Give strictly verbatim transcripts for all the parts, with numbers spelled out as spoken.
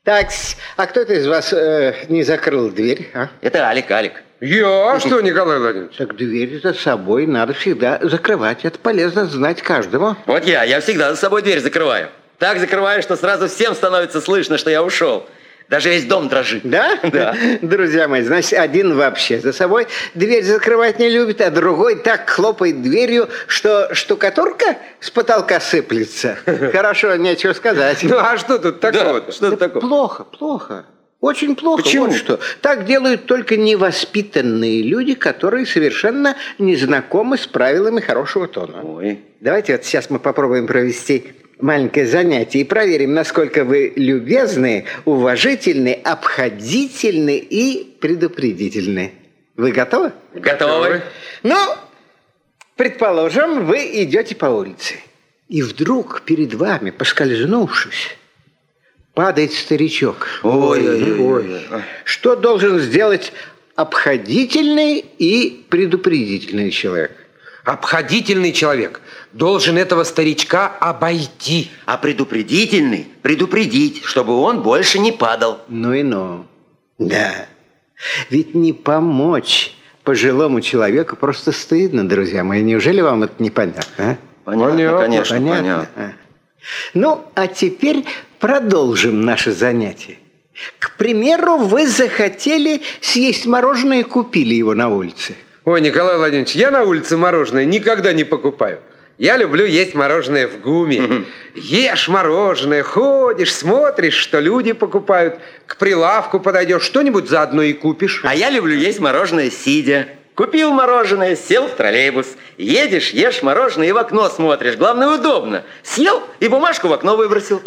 Так, а кто-то из вас э, не закрыл дверь, а? Это Алик, Алик. Я? А что, Николай Владимирович? Так дверь за собой надо всегда закрывать. Это полезно знать каждому. Вот я, я всегда за собой дверь закрываю. Так закрываю, что сразу всем становится слышно, что я ушел. Даже весь дом дрожит. Да? Да. Друзья мои, значит, один вообще за собой дверь закрывать не любит, а другой так хлопает дверью, что штукатурка с потолка сыплется. Хорошо, нечего сказать. Ну, а что тут такого-то? Что это такое? Плохо, плохо. Очень плохо. Почему? Вот что. Так делают только невоспитанные люди, которые совершенно не знакомы с правилами хорошего тона. Ой. Давайте вот сейчас мы попробуем провести маленькое занятие и проверим, насколько вы любезны, уважительны, обходительны и предупредительны. Вы готовы? Готовы. Ну, предположим, вы идете по улице, и вдруг перед вами, поскользнувшись, падает старичок. Ой-ой-ой. Что должен сделать обходительный и предупредительный человек? Обходительный человек должен этого старичка обойти. А предупредительный предупредить, чтобы он больше не падал. Ну и ну. Да. Ведь не помочь пожилому человеку просто стыдно, друзья мои. Неужели вам это непонятно, а? Понятно, Понятно. конечно, Понятно. понятно. Ну, а теперь продолжим наше занятие. К примеру, вы захотели съесть мороженое и купили его на улице. Ой, Николай Владимирович, я на улице мороженое никогда не покупаю. Я люблю есть мороженое в ГУМе. Ешь мороженое, ходишь, смотришь, что люди покупают. К прилавку подойдешь, что-нибудь заодно и купишь. А я люблю есть мороженое сидя. Купил мороженое, сел в троллейбус. Едешь, ешь мороженое и в окно смотришь. Главное, удобно. Съел и бумажку в окно выбросил.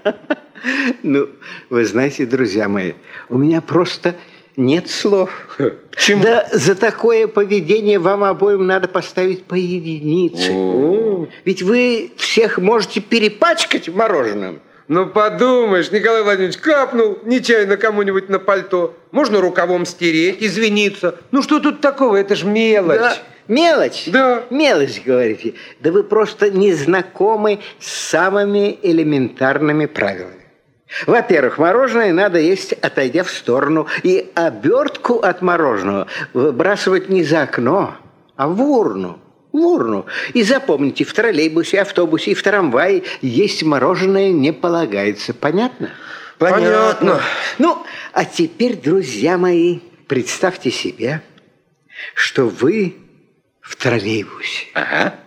Ну, вы знаете, друзья мои, у меня просто нет слов. Почему? Да за такое поведение вам обоим надо поставить по единице. О. Ведь вы всех можете перепачкать мороженым. Ну, подумаешь, Николай Владимирович, капнул нечаянно кому-нибудь на пальто. Можно рукавом стереть, извиниться. Ну, что тут такого? Это ж мелочь. Да. Мелочь? Да. Мелочь, говорите. Да вы просто не знакомы с самыми элементарными правилами. Во-первых, мороженое надо есть, отойдя в сторону. И обертку от мороженого выбрасывать не за окно, а в урну. В урну. И запомните, в троллейбусе, автобусе и в трамвае есть мороженое не полагается. Понятно? Понятно. Ну, а теперь, друзья мои, представьте себе, что вы в троллейбусе. Ага.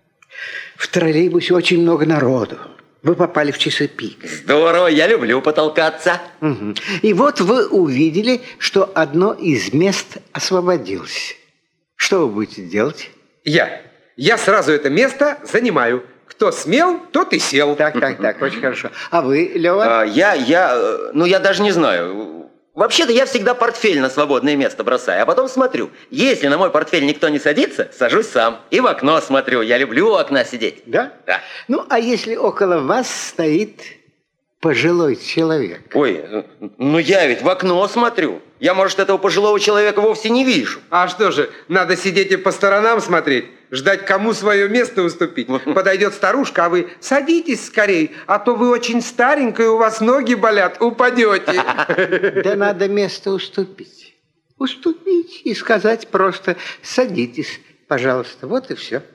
В троллейбусе очень много народу. Вы попали в часы пик. Здорово, я люблю потолкаться. Угу. И вот вы увидели, что одно из мест освободилось. Что вы будете делать? Я. Я сразу это место занимаю. Кто смел, тот и сел. Так, так, так, очень хорошо. А вы, Лева? А, я, я, э, ну я даже не знаю. Вообще-то я всегда портфель на свободное место бросаю, а потом смотрю. Если на мой портфель никто не садится, сажусь сам. И в окно смотрю. Я люблю у окна сидеть. Да? Да. Ну, а если около вас стоит пожилой человек? Ой, ну я ведь в окно смотрю. Я, может, этого пожилого человека вовсе не вижу. А что же, надо сидеть и по сторонам смотреть, ждать, кому свое место уступить. Подойдет старушка, а вы садитесь скорее, а то вы очень старенькая, у вас ноги болят, упадете. Да надо место уступить. Уступить и сказать просто «садитесь, пожалуйста». Вот и все.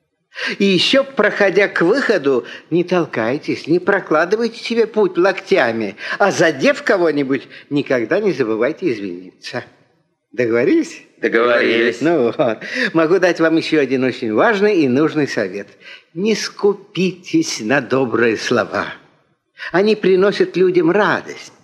И еще, проходя к выходу, не толкайтесь, не прокладывайте себе путь локтями, а задев кого-нибудь, никогда не забывайте извиниться. Договорились? Договорились. Ну вот. Могу дать вам еще один очень важный и нужный совет. Не скупитесь на добрые слова. Они приносят людям радость.